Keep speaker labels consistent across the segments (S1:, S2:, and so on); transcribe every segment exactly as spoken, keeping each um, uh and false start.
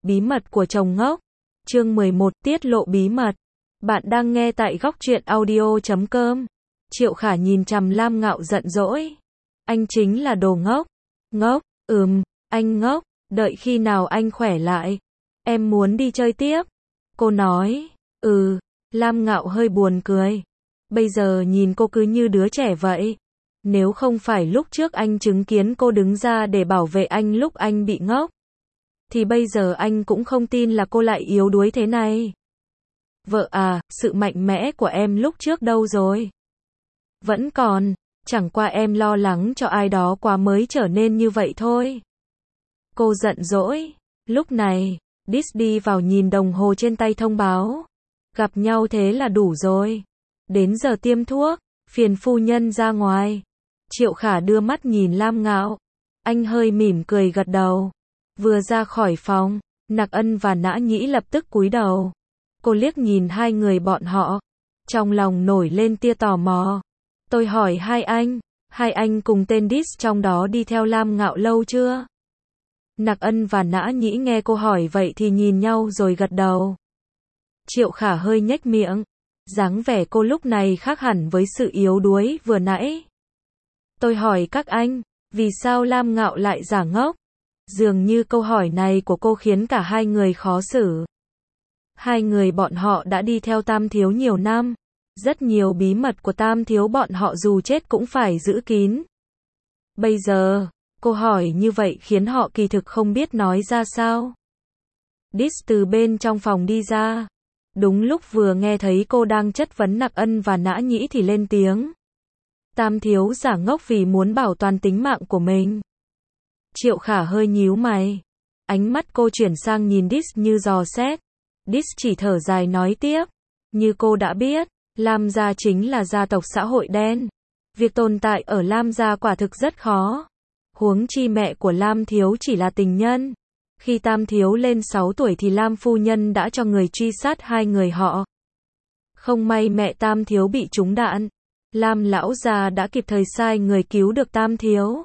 S1: Bí mật của chồng ngốc. Chương mười một, tiết lộ bí mật. Bạn đang nghe tại góc truyện audio chấm com. Triệu Khả nhìn chằm Lam Ngạo giận dỗi. Anh chính là đồ ngốc. Ngốc, ừm, anh ngốc, đợi khi nào anh khỏe lại. Em muốn đi chơi tiếp. Cô nói, ừ, Lam Ngạo hơi buồn cười. Bây giờ nhìn cô cứ như đứa trẻ vậy. Nếu không phải lúc trước anh chứng kiến cô đứng ra để bảo vệ anh lúc anh bị ngốc, thì bây giờ anh cũng không tin là cô lại yếu đuối thế này. Vợ à, sự mạnh mẽ của em lúc trước đâu rồi? Vẫn còn, chẳng qua em lo lắng cho ai đó quá mới trở nên như vậy thôi. Cô giận dỗi. Lúc này, Dis đi vào nhìn đồng hồ trên tay thông báo. Gặp nhau thế là đủ rồi. Đến giờ tiêm thuốc, phiền phu nhân ra ngoài. Triệu Khả đưa mắt nhìn Lam Ngạo. Anh hơi mỉm cười gật đầu. Vừa ra khỏi phòng, Nặc Ân và Nã Nhĩ lập tức cúi đầu. Cô liếc nhìn hai người bọn họ. Trong lòng nổi lên tia tò mò. Tôi hỏi hai anh, hai anh cùng tên Dis trong đó đi theo Lam Ngạo lâu chưa? Nặc Ân và Nã Nhĩ nghe cô hỏi vậy thì nhìn nhau rồi gật đầu. Triệu Khả hơi nhếch miệng. Dáng vẻ cô lúc này khác hẳn với sự yếu đuối vừa nãy. Tôi hỏi các anh, vì sao Lam Ngạo lại giả ngốc? Dường như câu hỏi này của cô khiến cả hai người khó xử. Hai người bọn họ đã đi theo Tam Thiếu nhiều năm. Rất nhiều bí mật của Tam Thiếu bọn họ dù chết cũng phải giữ kín. Bây giờ, cô hỏi như vậy khiến họ kỳ thực không biết nói ra sao. Dis từ bên trong phòng đi ra. Đúng lúc vừa nghe thấy cô đang chất vấn Nặc Ân và Nã Nhĩ thì lên tiếng. Tam Thiếu giả ngốc vì muốn bảo toàn tính mạng của mình. Triệu Khả hơi nhíu mày. Ánh mắt cô chuyển sang nhìn Dis như dò xét. Dis chỉ thở dài nói tiếp. Như cô đã biết, Lam gia chính là gia tộc xã hội đen. Việc tồn tại ở Lam gia quả thực rất khó. Huống chi mẹ của Lam Thiếu chỉ là tình nhân. Khi Tam Thiếu lên sáu tuổi thì Lam phu nhân đã cho người truy sát hai người họ. Không may mẹ Tam Thiếu bị trúng đạn. Lam lão gia đã kịp thời sai người cứu được Tam Thiếu.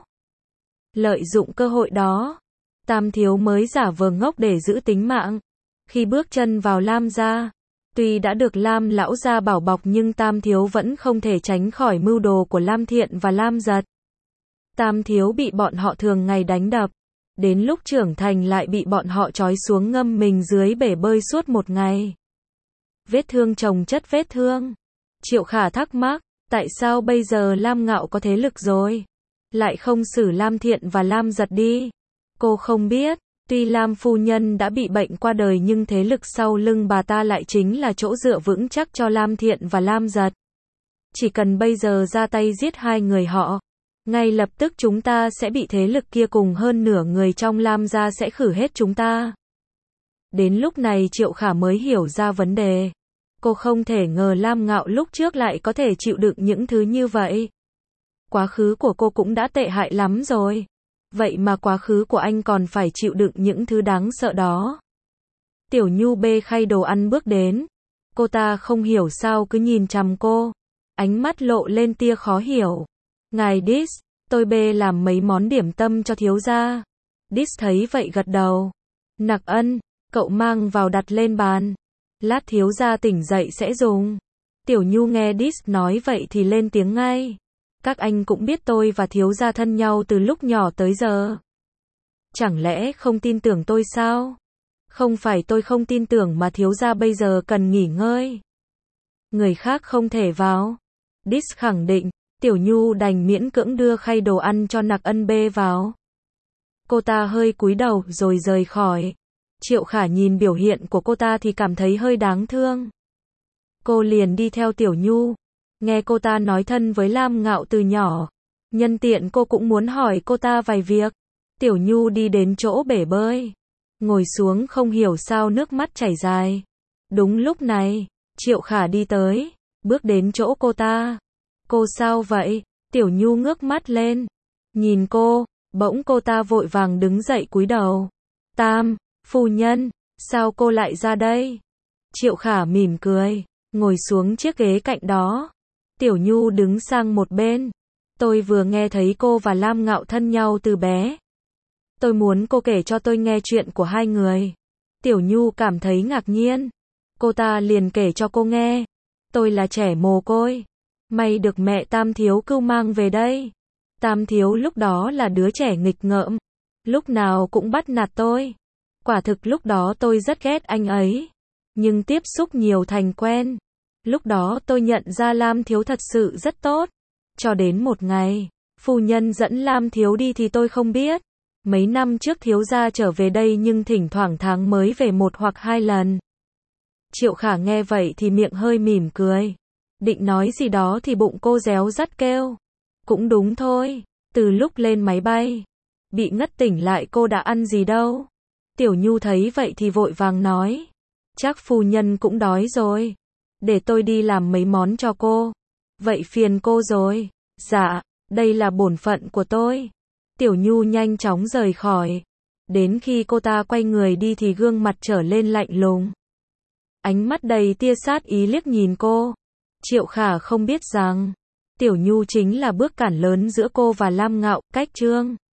S1: Lợi dụng cơ hội đó, Tam Thiếu mới giả vờ ngốc để giữ tính mạng. Khi bước chân vào Lam gia, tuy đã được Lam lão gia bảo bọc nhưng Tam Thiếu vẫn không thể tránh khỏi mưu đồ của Lam Thiện và Lam Giật. Tam Thiếu bị bọn họ thường ngày đánh đập. Đến lúc trưởng thành lại bị bọn họ trói xuống ngâm mình dưới bể bơi suốt một ngày. Vết thương chồng chất vết thương. Triệu Khả thắc mắc, tại sao bây giờ Lam Ngạo có thế lực rồi? Lại không xử Lam Thiện và Lam Giật đi? Cô không biết, tuy Lam phu nhân đã bị bệnh qua đời nhưng thế lực sau lưng bà ta lại chính là chỗ dựa vững chắc cho Lam Thiện và Lam Giật. Chỉ cần bây giờ ra tay giết hai người họ, ngay lập tức chúng ta sẽ bị thế lực kia cùng hơn nửa người trong Lam gia sẽ khử hết chúng ta. Đến lúc này Triệu Khả mới hiểu ra vấn đề. Cô không thể ngờ Lam Ngạo lúc trước lại có thể chịu đựng những thứ như vậy. Quá khứ của cô cũng đã tệ hại lắm rồi. Vậy mà quá khứ của anh còn phải chịu đựng những thứ đáng sợ đó. Tiểu Nhu bê khay đồ ăn bước đến. Cô ta không hiểu sao cứ nhìn chằm cô. Ánh mắt lộ lên tia khó hiểu. Ngài Dis, tôi bê làm mấy món điểm tâm cho thiếu gia. Dis thấy vậy gật đầu. Nặc Ân, cậu mang vào đặt lên bàn. Lát thiếu gia tỉnh dậy sẽ dùng. Tiểu Nhu nghe Dis nói vậy thì lên tiếng ngay. Các anh cũng biết tôi và thiếu gia thân nhau từ lúc nhỏ tới giờ. Chẳng lẽ không tin tưởng tôi sao? Không phải tôi không tin tưởng mà thiếu gia bây giờ cần nghỉ ngơi. Người khác không thể vào. Dis khẳng định. Tiểu Nhu đành miễn cưỡng đưa khay đồ ăn cho Nặc Ân bê vào. Cô ta hơi cúi đầu rồi rời khỏi. Triệu Khả nhìn biểu hiện của cô ta thì cảm thấy hơi đáng thương. Cô liền đi theo Tiểu Nhu. Nghe cô ta nói thân với Lam Ngạo từ nhỏ. Nhân tiện cô cũng muốn hỏi cô ta vài việc. Tiểu Nhu đi đến chỗ bể bơi. Ngồi xuống không hiểu sao nước mắt chảy dài. Đúng lúc này, Triệu Khả đi tới. Bước đến chỗ cô ta. Cô sao vậy? Tiểu Nhu ngước mắt lên. Nhìn cô, bỗng cô ta vội vàng đứng dậy cúi đầu. Tam, phu nhân, sao cô lại ra đây? Triệu Khả mỉm cười, ngồi xuống chiếc ghế cạnh đó. Tiểu Nhu đứng sang một bên. Tôi vừa nghe thấy cô và Lam Ngạo thân nhau từ bé. Tôi muốn cô kể cho tôi nghe chuyện của hai người. Tiểu Nhu cảm thấy ngạc nhiên. Cô ta liền kể cho cô nghe. Tôi là trẻ mồ côi. May được mẹ Tam Thiếu cưu mang về đây. Tam Thiếu lúc đó là đứa trẻ nghịch ngợm. Lúc nào cũng bắt nạt tôi. Quả thực lúc đó tôi rất ghét anh ấy. Nhưng tiếp xúc nhiều thành quen. Lúc đó tôi nhận ra Lam Thiếu thật sự rất tốt. Cho đến một ngày, phu nhân dẫn Lam Thiếu đi thì tôi không biết. Mấy năm trước thiếu gia trở về đây nhưng thỉnh thoảng tháng mới về một hoặc hai lần. Triệu Khả nghe vậy thì miệng hơi mỉm cười. Định nói gì đó thì bụng cô réo rắt kêu. Cũng đúng thôi, từ lúc lên máy bay, bị ngất tỉnh lại cô đã ăn gì đâu. Tiểu Nhu thấy vậy thì vội vàng nói. Chắc phu nhân cũng đói rồi. Để tôi đi làm mấy món cho cô. Vậy phiền cô rồi. Dạ, đây là bổn phận của tôi. Tiểu Nhu nhanh chóng rời khỏi. Đến khi cô ta quay người đi thì gương mặt trở lên lạnh lùng. Ánh mắt đầy tia sát ý liếc nhìn cô. Triệu Khả không biết rằng Tiểu Nhu chính là bước cản lớn giữa cô và Lam Ngạo, cách Trương.